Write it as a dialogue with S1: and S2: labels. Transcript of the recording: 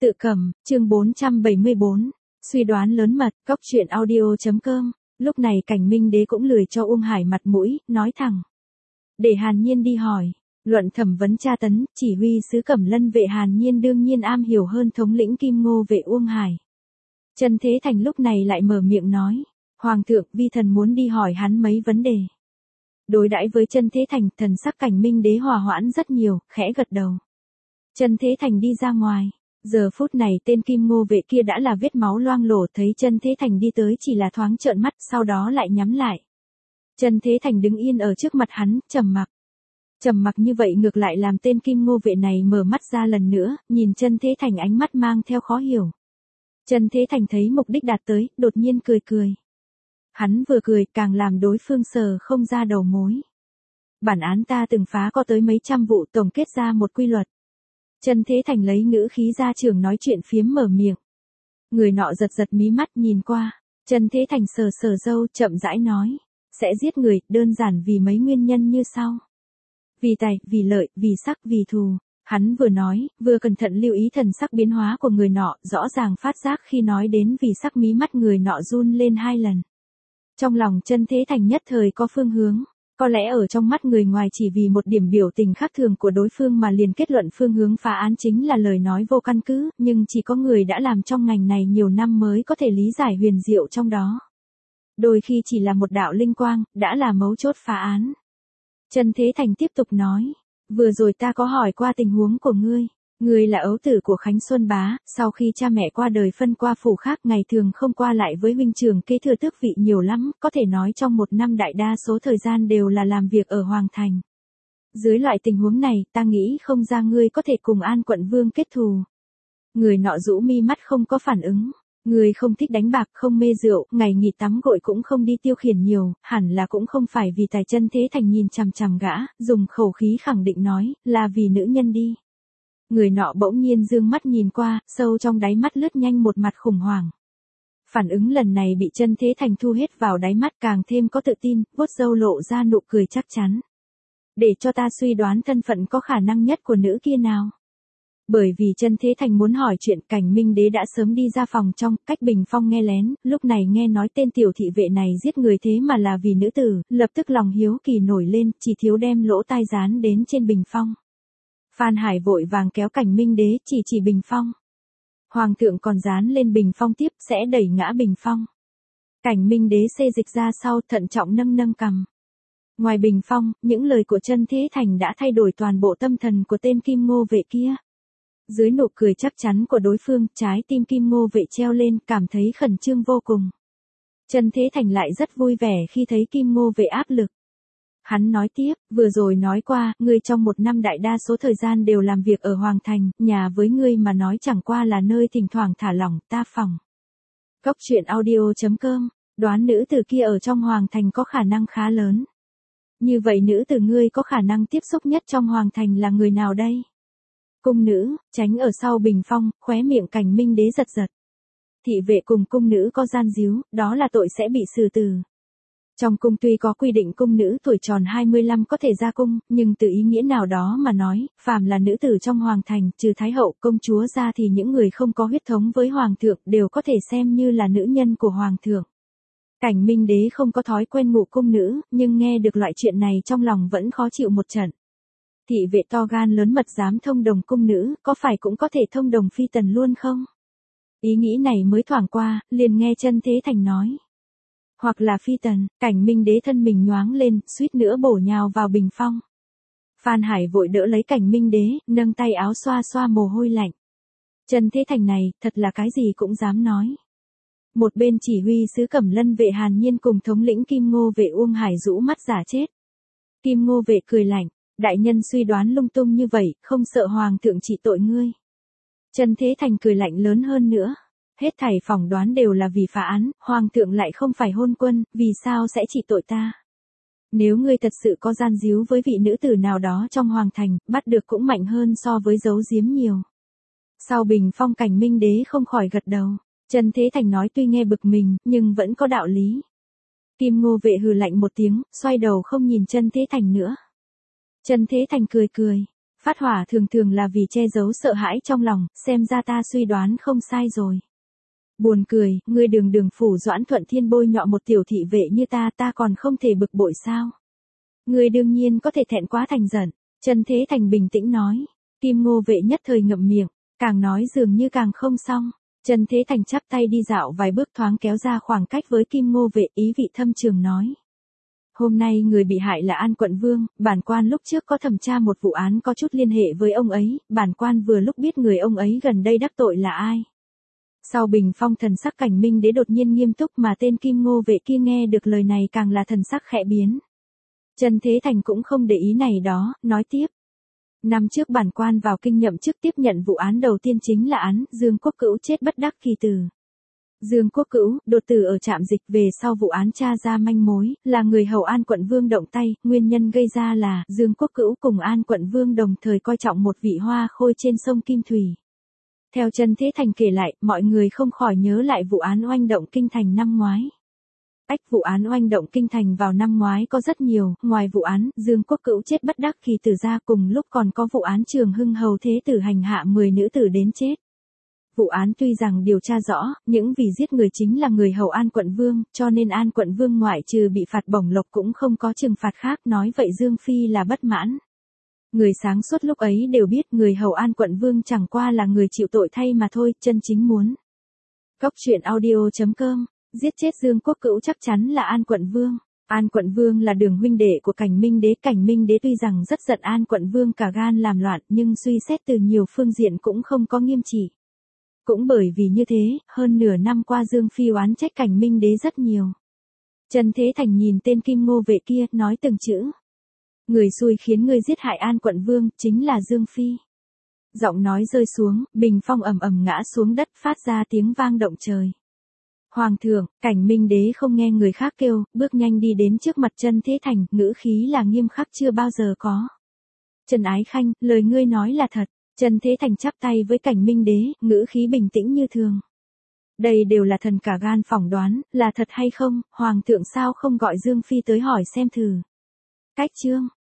S1: Tự cầm, chương 474, suy đoán lớn mật, cóc truyện audio.com, lúc này Cảnh Minh Đế cũng lười cho Hải mặt mũi, nói thẳng. Để Hàn Nhiên đi hỏi, luận thẩm vấn tra tấn, chỉ huy sứ Cẩm Lân vệ Hàn Nhiên đương nhiên am hiểu hơn thống lĩnh Kim Ngô vệ Hải. Trần Thế Thành lúc này lại mở miệng nói, Hoàng thượng, vi thần muốn đi hỏi hắn mấy vấn đề. Đối đãi với Trần Thế Thành, thần sắc Cảnh Minh Đế hòa hoãn rất nhiều, khẽ gật đầu. Trần Thế Thành đi ra ngoài. Giờ phút này tên Kim Ngô vệ kia đã là vết máu loang lổ, thấy Trần Thế Thành đi tới chỉ là thoáng trợn mắt, sau đó lại nhắm lại. Trần Thế Thành đứng yên ở trước mặt hắn, trầm mặc. Trầm mặc như vậy ngược lại làm tên Kim Ngô vệ này mở mắt ra lần nữa, nhìn Trần Thế Thành ánh mắt mang theo khó hiểu. Trần Thế Thành thấy mục đích đạt tới, đột nhiên cười cười. Hắn vừa cười càng làm đối phương sờ không ra đầu mối. Bản án ta từng phá có tới mấy trăm vụ, tổng kết ra một quy luật. Trần Thế Thành lấy ngữ khí gia trưởng nói chuyện phiếm mở miệng. Người nọ giật giật mí mắt nhìn qua. Trần Thế Thành sờ sờ râu, chậm rãi nói. Sẽ giết người, đơn giản vì mấy nguyên nhân như sau. Vì tài, vì lợi, vì sắc, vì thù. Hắn vừa nói, vừa cẩn thận lưu ý thần sắc biến hóa của người nọ, rõ ràng phát giác khi nói đến vì sắc mí mắt người nọ run lên 2 lần. Trong lòng Trần Thế Thành nhất thời có phương hướng. Có lẽ ở trong mắt người ngoài chỉ vì một điểm biểu tình khác thường của đối phương mà liền kết luận phương hướng phá án chính là lời nói vô căn cứ, nhưng chỉ có người đã làm trong ngành này nhiều năm mới có thể lý giải huyền diệu trong đó. Đôi khi chỉ là một đạo linh quang, đã là mấu chốt phá án. Trần Thế Thành tiếp tục nói, vừa rồi ta có hỏi qua tình huống của ngươi. Ngươi là ấu tử của Khánh Xuân Bá, sau khi cha mẹ qua đời phân qua phủ khác ngày thường không qua lại với huynh trưởng kế thừa tước vị nhiều lắm, có thể nói trong một năm đại đa số thời gian đều là làm việc ở Hoàng Thành. Dưới loại tình huống này, ta nghĩ không ra ngươi có thể cùng An quận vương kết thù. Người nọ rũ mi mắt không có phản ứng. Ngươi không thích đánh bạc, không mê rượu, ngày nghỉ tắm gội cũng không đi tiêu khiển nhiều, hẳn là cũng không phải vì tài. Trần Thế Thành nhìn chằm chằm gã, dùng khẩu khí khẳng định nói, là vì nữ nhân đi. Người nọ bỗng nhiên dương mắt nhìn qua, sâu trong đáy mắt lướt nhanh một mặt khủng hoảng. Phản ứng lần này bị Trần Thế Thành thu hết vào đáy mắt, càng thêm có tự tin, vuốt râu lộ ra nụ cười chắc chắn. Để cho ta suy đoán thân phận có khả năng nhất của nữ kia nào. Bởi vì Trần Thế Thành muốn hỏi chuyện, Cảnh Minh Đế đã sớm đi ra phòng trong, cách bình phong nghe lén, lúc này nghe nói tên tiểu thị vệ này giết người thế mà là vì nữ tử, lập tức lòng hiếu kỳ nổi lên, chỉ thiếu đem lỗ tai dán đến trên bình phong. Phan Hải vội vàng kéo Cảnh Minh Đế, chỉ bình phong. Hoàng thượng còn dán lên bình phong tiếp, sẽ đẩy ngã bình phong. Cảnh Minh Đế xê dịch ra sau, thận trọng nâng cằm. Ngoài bình phong, những lời của Trần Thế Thành đã thay đổi toàn bộ tâm thần của tên Kim Ngô vệ kia. Dưới nụ cười chắc chắn của đối phương, trái tim Kim Ngô vệ treo lên, cảm thấy khẩn trương vô cùng. Trần Thế Thành lại rất vui vẻ khi thấy Kim Ngô vệ áp lực. Hắn nói tiếp, vừa rồi nói qua, ngươi trong một năm đại đa số thời gian đều làm việc ở Hoàng Thành, nhà với ngươi mà nói chẳng qua là nơi thỉnh thoảng thả lỏng, ta phòng. Cóc truyện audio.com, đoán nữ tử kia ở trong Hoàng Thành có khả năng khá lớn. Như vậy nữ tử ngươi có khả năng tiếp xúc nhất trong Hoàng Thành là người nào đây? Cung nữ, tránh ở sau bình phong, khóe miệng Cảnh Minh Đế giật giật. Thị vệ cùng cung nữ có gian díu, đó là tội sẽ bị xử tử. Trong cung tuy có quy định cung nữ tuổi tròn 25 có thể ra cung, nhưng từ ý nghĩa nào đó mà nói, phàm là nữ tử trong Hoàng Thành, trừ Thái hậu, công chúa ra thì những người không có huyết thống với Hoàng thượng đều có thể xem như là nữ nhân của Hoàng thượng. Cảnh Minh Đế không có thói quen ngụ cung nữ, nhưng nghe được loại chuyện này trong lòng vẫn khó chịu một trận. Thị vệ to gan lớn mật dám thông đồng cung nữ, có phải cũng có thể thông đồng phi tần luôn không? Ý nghĩ này mới thoảng qua, liền nghe Trần Thế Thành nói. Hoặc là phi tần, Cảnh Minh Đế thân mình nhoáng lên, suýt nữa bổ nhào vào bình phong. Phan Hải vội đỡ lấy Cảnh Minh Đế, nâng tay áo xoa xoa mồ hôi lạnh. Trần Thế Thành này, thật là cái gì cũng dám nói. Một bên chỉ huy sứ Cẩm Lân vệ Hàn Nhiên cùng thống lĩnh Kim Ngô vệ Hải rũ mắt giả chết. Kim Ngô vệ cười lạnh, đại nhân suy đoán lung tung như vậy, không sợ Hoàng thượng trị tội ngươi. Trần Thế Thành cười lạnh lớn hơn nữa. Hết thảy phỏng đoán đều là vì phá án, Hoàng thượng lại không phải hôn quân, vì sao sẽ trị tội ta? Nếu ngươi thật sự có gian díu với vị nữ tử nào đó trong Hoàng Thành, bắt được cũng mạnh hơn so với giấu giếm nhiều. Sau bình phong Cảnh Minh Đế không khỏi gật đầu. Trần Thế Thành nói tuy nghe bực mình, nhưng vẫn có đạo lý. Kim Ngô vệ hừ lạnh một tiếng, xoay đầu không nhìn Trần Thế Thành nữa. Trần Thế Thành cười cười. Phát hỏa thường thường là vì che giấu sợ hãi trong lòng, xem ra ta suy đoán không sai rồi. Buồn cười, ngươi đường phủ Doãn Thuận Thiên bôi nhọ một tiểu thị vệ như ta còn không thể bực bội sao? Ngươi đương nhiên có thể thẹn quá thành giận. Trần Thế Thành bình tĩnh nói. Kim Ngô Vệ nhất thời ngậm miệng, càng nói dường như càng không xong. Trần Thế Thành chắp tay đi dạo vài bước thoáng kéo ra khoảng cách với Kim Ngô Vệ, ý vị thâm trường nói. Hôm nay người bị hại là An Quận Vương, bản quan lúc trước có thẩm tra một vụ án có chút liên hệ với ông ấy, bản quan vừa lúc biết người ông ấy gần đây đắc tội là ai. Sau bình phong thần sắc Cảnh Minh Đế đột nhiên nghiêm túc mà tên Kim Ngô Vệ kia nghe được lời này càng là thần sắc khẽ biến. Trần Thế Thành cũng không để ý này đó, nói tiếp. Năm trước bản quan vào kinh nhậm chức tiếp nhận vụ án đầu tiên chính là án Dương Quốc Cữu chết bất đắc kỳ tử. Dương Quốc Cữu, đột tử ở trạm dịch, về sau vụ án tra ra manh mối, là người hầu An Quận Vương động tay, nguyên nhân gây ra là Dương Quốc Cữu cùng An Quận Vương đồng thời coi trọng một vị hoa khôi trên sông Kim Thủy. Theo Trần Thế Thành kể lại, mọi người không khỏi nhớ lại vụ án oanh động kinh thành năm ngoái. Vụ án oanh động kinh thành vào năm ngoái có rất nhiều, ngoài vụ án Dương Quốc Cữu chết bất đắc kỳ tử ra, cùng lúc còn có vụ án Trường Hưng hầu thế tử hành hạ 10 nữ tử đến chết. Vụ án tuy rằng điều tra rõ, những vì giết người chính là người hầu An Quận Vương, cho nên An Quận Vương ngoại trừ bị phạt bổng lộc cũng không có trừng phạt khác, nói vậy Dương Phi là bất mãn. Người sáng suốt lúc ấy đều biết người hầu An Quận Vương chẳng qua là người chịu tội thay mà thôi, chân chính muốn. Cốc truyện audio.com, giết chết Dương Quốc Cữu chắc chắn là An Quận Vương. An Quận Vương là đường huynh đệ của Cảnh Minh Đế. Cảnh Minh Đế tuy rằng rất giận An Quận Vương cả gan làm loạn, nhưng suy xét từ nhiều phương diện cũng không có nghiêm trị. Cũng bởi vì như thế, hơn nửa năm qua Dương Phi oán trách Cảnh Minh Đế rất nhiều. Trần Thế Thành nhìn tên Kim Ngô Vệ kia, nói từng chữ. Người xui khiến ngươi giết hại An Quận Vương, chính là Dương Phi. Giọng nói rơi xuống, bình phong ầm ầm ngã xuống đất, phát ra tiếng vang động trời. Hoàng thượng, Cảnh Minh Đế không nghe người khác kêu, bước nhanh đi đến trước mặt Trần Thế Thành, ngữ khí là nghiêm khắc chưa bao giờ có. Trần Ái Khanh, lời ngươi nói là thật. Trần Thế Thành chắp tay với Cảnh Minh Đế, ngữ khí bình tĩnh như thường. Đây đều là thần cả gan phỏng đoán, là thật hay không, Hoàng thượng sao không gọi Dương Phi tới hỏi xem thử. Cách chương.